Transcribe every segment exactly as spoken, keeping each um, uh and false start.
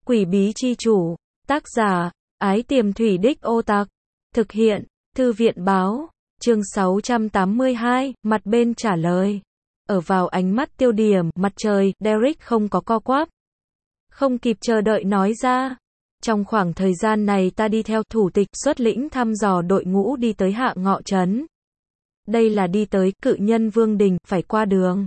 Quỷ bí chi chủ. Tác giả, Ái Tiềm Thủy Đích Ô Tặc. Thực hiện, Thư viện báo. Chương sáu trăm tám mươi hai, mặt bên trả lời. Ở vào ánh mắt tiêu điểm, mặt trời, Derek không có co quắp. Không kịp chờ đợi nói ra. Trong khoảng thời gian này ta đi theo thủ tịch xuất lĩnh thăm dò đội ngũ đi tới Hạ Ngọ Trấn. Đây là đi tới cự nhân vương đình, phải qua đường.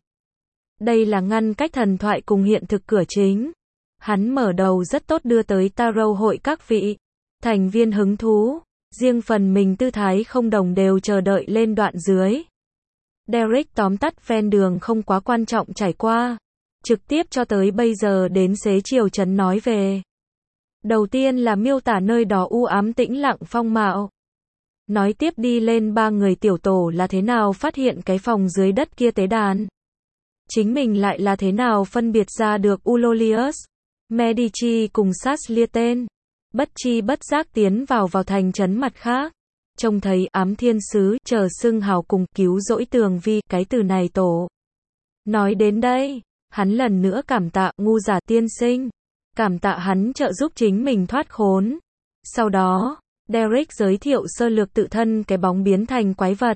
Đây là ngăn cách thần thoại cùng hiện thực cửa chính. Hắn mở đầu rất tốt đưa tới Tarot hội các vị thành viên hứng thú. Riêng phần mình tư thái không đồng đều chờ đợi lên đoạn dưới. Derek tóm tắt ven đường không quá quan trọng trải qua. Trực tiếp cho tới bây giờ đến xế chiều trấn nói về. Đầu tiên là miêu tả nơi đó u ám tĩnh lặng phong mạo. Nói tiếp đi lên ba người tiểu tổ là thế nào phát hiện cái phòng dưới đất kia tế đàn. Chính mình lại là thế nào phân biệt ra được Ulolius, Medici cùng Saslieten. Bất chi bất giác tiến vào vào thành trấn mặt khác. Trông thấy ám thiên sứ, chờ xưng hào cùng cứu rỗi tường vi, cái từ này tổ. Nói đến đây, hắn lần nữa cảm tạ ngu giả tiên sinh. Cảm tạ hắn trợ giúp chính mình thoát khốn. Sau đó, Derek giới thiệu sơ lược tự thân cái bóng biến thành quái vật.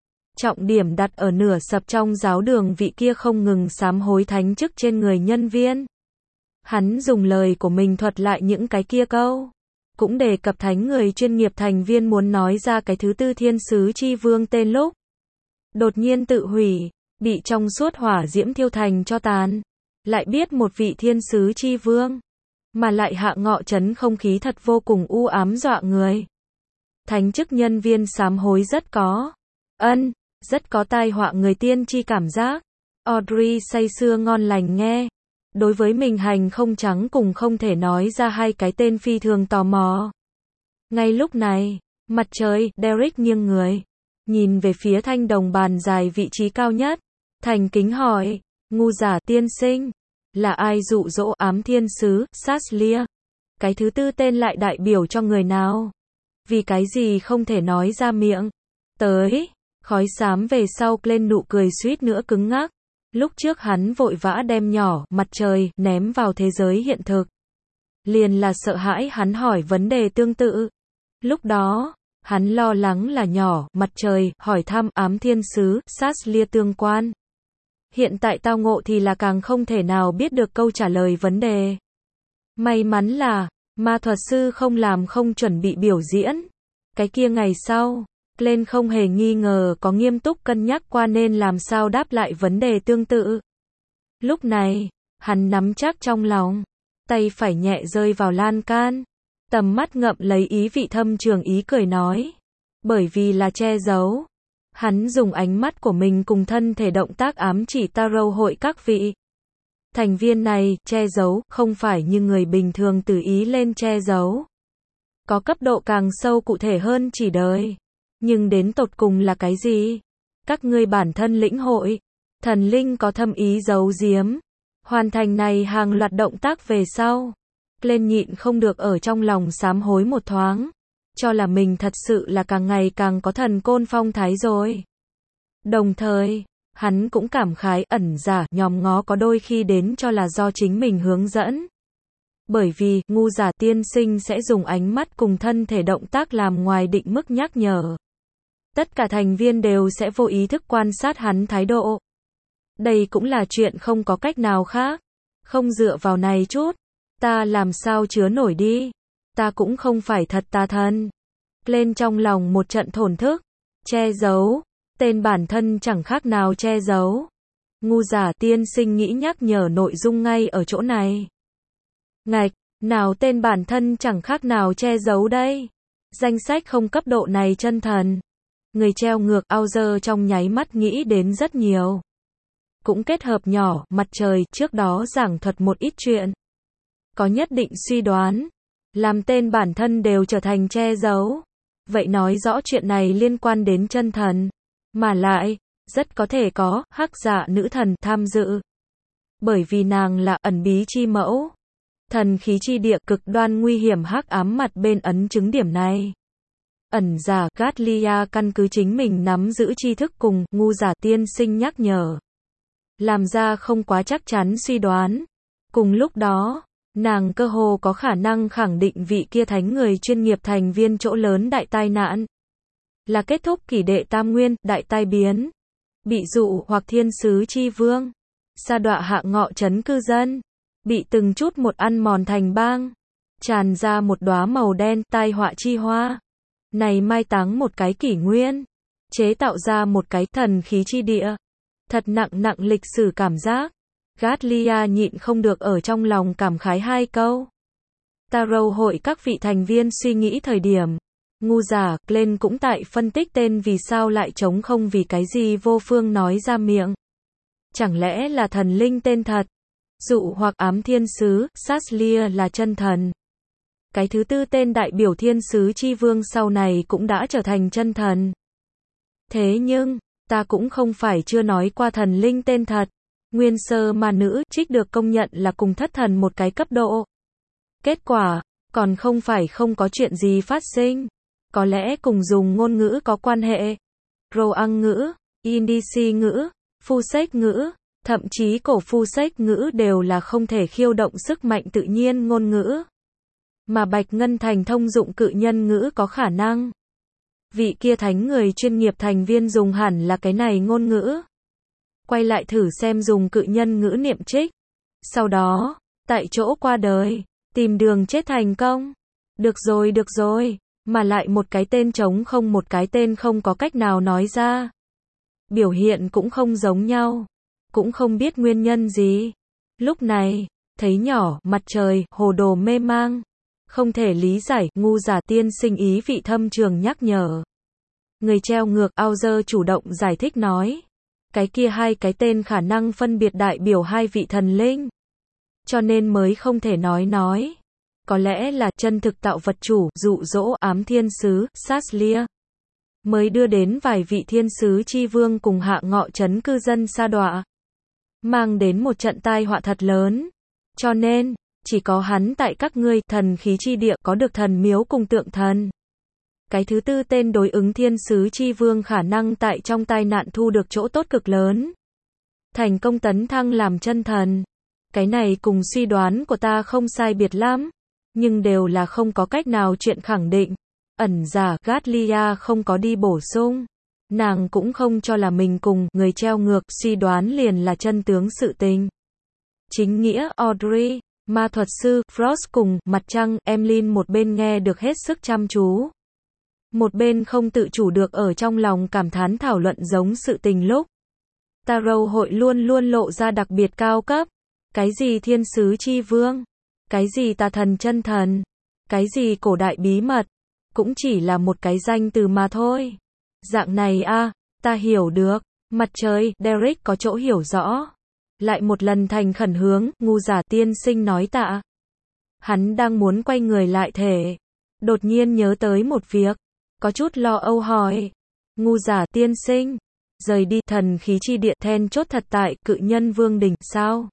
Trọng điểm đặt ở nửa sập trong giáo đường vị kia không ngừng sám hối thánh chức trên người nhân viên. Hắn dùng lời của mình thuật lại những cái kia câu. Cũng đề cập thánh người chuyên nghiệp thành viên muốn nói ra cái thứ tư thiên sứ chi vương tên lúc. Đột nhiên tự hủy, bị trong suốt hỏa diễm thiêu thành cho tàn. Lại biết một vị thiên sứ chi vương. Mà lại Hạ Ngọ Trấn không khí thật vô cùng u ám dọa người. Thánh chức nhân viên sám hối rất có. Ân, rất có tai họa người tiên tri cảm giác. Audrey say sưa ngon lành nghe. Đối với mình hành không trắng cùng không thể nói ra hai cái tên phi thường tò mò. Ngay lúc này, mặt trời, Derek nghiêng người. Nhìn về phía thanh đồng bàn dài vị trí cao nhất. Thành kính hỏi, ngu giả tiên sinh. Là ai dụ dỗ ám thiên sứ, Saslia? Cái thứ tư tên lại đại biểu cho người nào? Vì cái gì không thể nói ra miệng? Tới, khói xám về sau lên nụ cười suýt nữa cứng ngắc. Lúc trước hắn vội vã đem nhỏ, mặt trời, ném vào thế giới hiện thực. Liền là sợ hãi hắn hỏi vấn đề tương tự. Lúc đó, hắn lo lắng là nhỏ, mặt trời, hỏi thăm ám thiên sứ, Saslia tương quan. Hiện tại tao ngộ thì là càng không thể nào biết được câu trả lời vấn đề. May mắn là, ma thuật sư không làm không chuẩn bị biểu diễn. Cái kia ngày sau, lên không hề nghi ngờ có nghiêm túc cân nhắc qua nên làm sao đáp lại vấn đề tương tự. Lúc này, hắn nắm chắc trong lòng, tay phải nhẹ rơi vào lan can. Tầm mắt ngậm lấy ý vị thâm trường ý cười nói. Bởi vì là che giấu. Hắn dùng ánh mắt của mình cùng thân thể động tác ám chỉ Tarot hội các vị thành viên này, che giấu, không phải như người bình thường tự ý lên che giấu. Có cấp độ càng sâu cụ thể hơn chỉ đời. Nhưng đến tột cùng là cái gì? Các ngươi bản thân lĩnh hội. Thần linh có thâm ý giấu giếm. Hoàn thành này hàng loạt động tác về sau. Lên nhịn không được ở trong lòng sám hối một thoáng. Cho là mình thật sự là càng ngày càng có thần côn phong thái rồi. Đồng thời, hắn cũng cảm khái ẩn giả nhòm ngó có đôi khi đến cho là do chính mình hướng dẫn. Bởi vì, ngu giả tiên sinh sẽ dùng ánh mắt cùng thân thể động tác làm ngoài định mức nhắc nhở. Tất cả thành viên đều sẽ vô ý thức quan sát hắn thái độ. Đây cũng là chuyện không có cách nào khác. Không dựa vào này chút. Ta làm sao chứa nổi đi. Ta cũng không phải thật tà thần. Lên trong lòng một trận thổn thức. Che giấu. Tên bản thân chẳng khác nào che giấu. Ngu giả tiên sinh nghĩ nhắc nhở nội dung ngay ở chỗ này. Ngạch, nào tên bản thân chẳng khác nào che giấu đây. Danh sách không cấp độ này chân thần. Người treo ngược Auger trong nháy mắt nghĩ đến rất nhiều. Cũng kết hợp nhỏ, mặt trời, trước đó giảng thuật một ít chuyện. Có nhất định suy đoán. Làm tên bản thân đều trở thành che giấu. Vậy nói rõ chuyện này liên quan đến chân thần. Mà lại, rất có thể có, hắc dạ nữ thần tham dự. Bởi vì nàng là ẩn bí chi mẫu. Thần khí chi địa cực đoan nguy hiểm hắc ám mặt bên ấn chứng điểm này. Ẩn giả Gatlia căn cứ chính mình nắm giữ tri thức cùng ngu giả tiên sinh nhắc nhở. Làm ra không quá chắc chắn suy đoán. Cùng lúc đó, Nàng cơ hồ có khả năng khẳng định vị kia thánh người chuyên nghiệp thành viên chỗ lớn đại tai nạn. Là kết thúc kỷ đệ tam nguyên, đại tai biến. Bị dụ hoặc thiên sứ chi vương. Sa đọa hạ ngọ trấn cư dân. Bị từng chút một ăn mòn thành bang. Tràn ra một đóa màu đen, tai họa chi hoa. Này mai táng một cái kỷ nguyên. Chế tạo ra một cái thần khí chi địa. Thật nặng nặng lịch sử cảm giác. Gatlia nhịn không được ở trong lòng cảm khái hai câu. Tarot hội các vị thành viên suy nghĩ thời điểm. Ngu giả, Glenn cũng tại phân tích tên vì sao lại trống không vì cái gì vô phương nói ra miệng. Chẳng lẽ là thần linh tên thật? Dụ hoặc ám thiên sứ, Saslia là chân thần. Cái thứ tư tên đại biểu thiên sứ chi vương sau này cũng đã trở thành chân thần. Thế nhưng, ta cũng không phải chưa nói qua thần linh tên thật. Nguyên sơ mà nữ trích được công nhận là cùng thất thần một cái cấp độ. Kết quả, còn không phải không có chuyện gì phát sinh. Có lẽ cùng dùng ngôn ngữ có quan hệ. Roang ngữ, Indisi ngữ, Phusek ngữ, thậm chí cổ Phusek ngữ đều là không thể khiêu động sức mạnh tự nhiên ngôn ngữ. Mà Bạch Ngân Thành thông dụng cự nhân ngữ có khả năng. Vị kia thánh người chuyên nghiệp thành viên dùng hẳn là cái này ngôn ngữ. Quay lại thử xem dùng cự nhân ngữ niệm trích. Sau đó, tại chỗ qua đời, tìm đường chết thành công. Được rồi được rồi, mà lại một cái tên trống không một cái tên không có cách nào nói ra. Biểu hiện cũng không giống nhau. Cũng không biết nguyên nhân gì. Lúc này, thấy nhỏ, mặt trời, hồ đồ mê mang. Không thể lý giải, ngu giả tiên sinh ý vị thâm trường nhắc nhở. Người treo ngược, Auger chủ động giải thích nói. Cái kia hai cái tên khả năng phân biệt đại biểu hai vị thần linh. Cho nên mới không thể nói nói. Có lẽ là chân thực tạo vật chủ, dụ dỗ ám thiên sứ, Saslia. Mới đưa đến vài vị thiên sứ chi vương cùng hạ ngọ trấn cư dân sa đọa. Mang đến một trận tai họa thật lớn. Cho nên, chỉ có hắn tại các ngươi thần khí chi địa có được thần miếu cùng tượng thần. Cái thứ tư tên đối ứng thiên sứ chi vương khả năng tại trong tai nạn thu được chỗ tốt cực lớn. Thành công tấn thăng làm chân thần. Cái này cùng suy đoán của ta không sai biệt lắm. Nhưng đều là không có cách nào chuyện khẳng định. Ẩn giả, Gatlia không có đi bổ sung. Nàng cũng không cho là mình cùng người treo ngược suy đoán liền là chân tướng sự tình. Chính nghĩa, Audrey, ma thuật sư, Frost cùng mặt trăng, Emlyn một bên nghe được hết sức chăm chú. Một bên không tự chủ được ở trong lòng cảm thán thảo luận giống sự tình lúc. Tarot hội luôn luôn lộ ra đặc biệt cao cấp. Cái gì thiên sứ chi vương? Cái gì tà thần chân thần? Cái gì cổ đại bí mật? Cũng chỉ là một cái danh từ mà thôi. Dạng này a, à, ta hiểu được. Mặt trời, Derek có chỗ hiểu rõ. Lại một lần thành khẩn hướng, ngu giả tiên sinh nói tạ. Hắn đang muốn quay người lại thể. Đột nhiên nhớ tới một việc. Có chút lo âu hỏi. Ngu giả tiên sinh. Rời đi thần khí chi địa then chốt thật tại cự nhân vương đỉnh sao?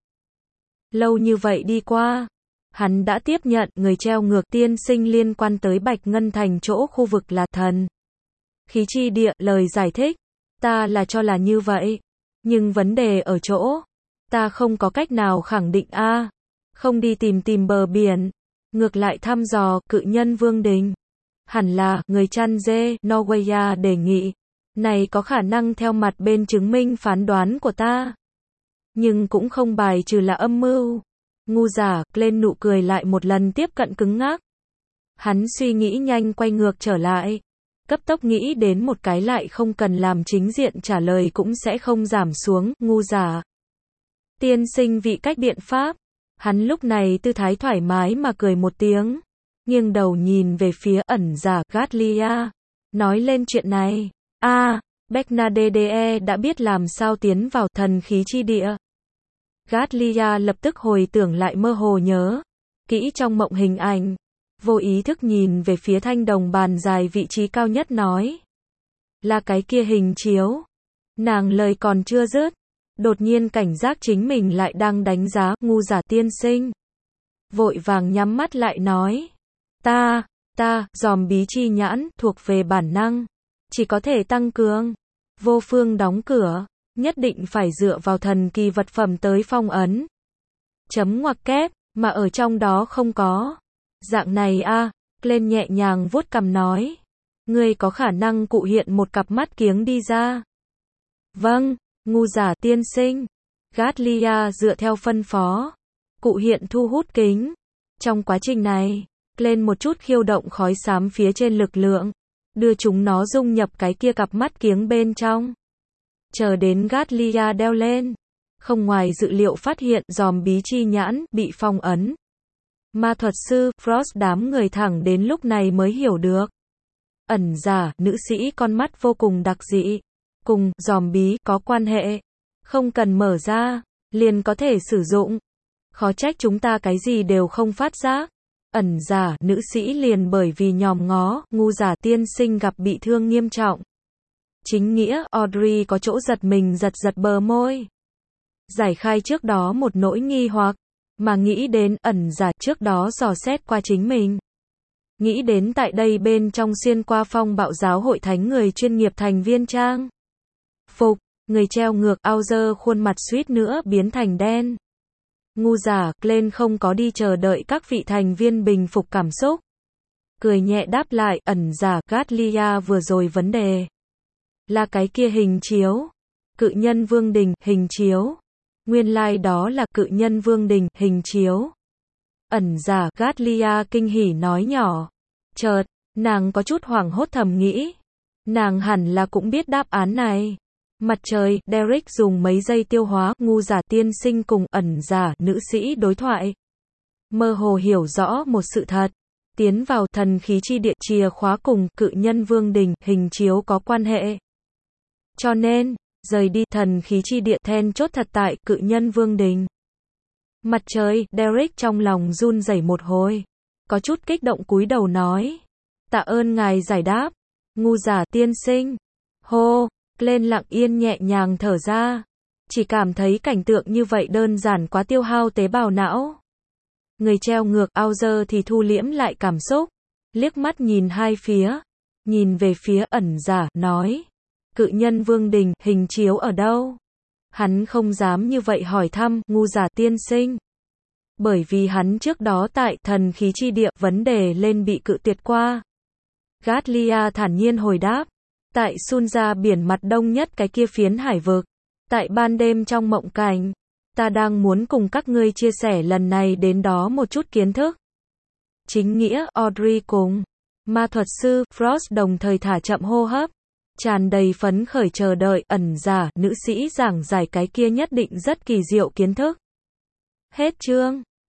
Lâu như vậy đi qua. Hắn đã tiếp nhận người treo ngược tiên sinh liên quan tới Bạch Ngân Thành chỗ khu vực là thần khí chi địa, lời giải thích. Ta là cho là như vậy. Nhưng vấn đề ở chỗ. Ta không có cách nào khẳng định a à. Không đi tìm tìm bờ biển. Ngược lại thăm dò cự nhân vương đình. Hẳn là, người chăn dê, Norwegia đề nghị. Này có khả năng theo mặt bên chứng minh phán đoán của ta. Nhưng cũng không bài trừ là âm mưu. Ngu giả, lên nụ cười lại một lần tiếp cận cứng ngắc. Hắn suy nghĩ nhanh quay ngược trở lại. Cấp tốc nghĩ đến một cái lại không cần làm chính diện trả lời cũng sẽ không giảm xuống, ngu giả. Tiên sinh vị cách biện pháp. Hắn lúc này tư thái thoải mái mà cười một tiếng. Nghiêng đầu nhìn về phía ẩn giả, Gatlia. Nói lên chuyện này. a à, Bernadette đã biết làm sao tiến vào thần khí chi địa. Gatlia lập tức hồi tưởng lại mơ hồ nhớ. Kỹ trong mộng hình ảnh. Vô ý thức nhìn về phía thanh đồng bàn dài vị trí cao nhất nói. Là cái kia hình chiếu. Nàng lời còn chưa dứt. Đột nhiên cảnh giác chính mình lại đang đánh giá, ngu giả tiên sinh. Vội vàng nhắm mắt lại nói. Ta, ta, dòm bí chi nhãn, thuộc về bản năng. Chỉ có thể tăng cường. Vô phương đóng cửa. Nhất định phải dựa vào thần kỳ vật phẩm tới phong ấn. Chấm ngoặc kép. mà ở trong đó không có. Dạng này a, Glenn nhẹ nhàng vuốt cằm nói. Ngươi có khả năng cụ hiện một cặp mắt kiếng đi ra. Vâng, ngu giả tiên sinh. Gatlia dựa theo phân phó. Cụ hiện thu hút kính. Trong quá trình này, Glenn một chút khiêu động khói xám phía trên lực lượng, đưa chúng nó dung nhập cái kia cặp mắt kiếng bên trong. Chờ đến Gatlia đeo lên, không ngoài dự liệu phát hiện giòm bí chi nhãn bị phong ấn. Ma thuật sư Frost đám người thẳng đến lúc này mới hiểu được. Ẩn giả nữ sĩ con mắt vô cùng đặc dị, cùng giòm bí có quan hệ, không cần mở ra, liền có thể sử dụng. Khó trách chúng ta cái gì đều không phát giác. Ẩn giả nữ sĩ liền bởi vì nhòm ngó, ngu giả tiên sinh gặp bị thương nghiêm trọng. Chính nghĩa, Audrey có chỗ giật mình giật giật bờ môi. Giải khai trước đó một nỗi nghi hoặc, mà nghĩ đến ẩn giả trước đó dò xét qua chính mình. Nghĩ đến tại đây bên trong xuyên qua phong bạo giáo hội thánh người chuyên nghiệp thành viên trang phục, người treo ngược Auger khuôn mặt suýt nữa biến thành đen. Ngu giả, Glenn không có đi chờ đợi các vị thành viên bình phục cảm xúc. Cười nhẹ đáp lại, ẩn giả, Gatlia vừa rồi vấn đề là cái kia hình chiếu. Cự nhân vương đình, hình chiếu. Nguyên lai like đó là cự nhân vương đình, hình chiếu. Ẩn giả, Gatlia kinh hỉ nói nhỏ. Chợt, nàng có chút hoảng hốt thầm nghĩ. Nàng hẳn là cũng biết đáp án này. Mặt trời, Derek dùng mấy giây tiêu hóa, ngu giả tiên sinh cùng ẩn giả, nữ sĩ đối thoại. Mơ hồ hiểu rõ một sự thật. Tiến vào thần khí chi địa chìa khóa cùng cự nhân vương đình, hình chiếu có quan hệ. Cho nên, rời đi thần khí chi địa then chốt thật tại cự nhân vương đình. Mặt trời, Derek trong lòng run rẩy một hồi. Có chút kích động cúi đầu nói. Tạ ơn ngài giải đáp. Ngu giả tiên sinh. Hô. Glenn lặng yên nhẹ nhàng thở ra. Chỉ cảm thấy cảnh tượng như vậy đơn giản quá tiêu hao tế bào não. Người treo ngược Auger thì thu liễm lại cảm xúc. Liếc mắt nhìn hai phía. Nhìn về phía ẩn giả, nói. Cự nhân vương đình, hình chiếu ở đâu? Hắn không dám như vậy hỏi thăm, ngu giả tiên sinh. Bởi vì hắn trước đó tại thần khí chi địa vấn đề lên bị cự tuyệt qua. Gatlia thản nhiên hồi đáp. Tại Sun ra biển mặt đông nhất cái kia phiến hải vực. Tại ban đêm trong mộng cảnh. Ta đang muốn cùng các ngươi chia sẻ lần này đến đó một chút kiến thức. Chính nghĩa, Audrey cùng ma thuật sư Frost đồng thời thả chậm hô hấp. Tràn đầy phấn khởi chờ đợi ẩn giả, nữ sĩ giảng giải cái kia nhất định rất kỳ diệu kiến thức. Hết chương.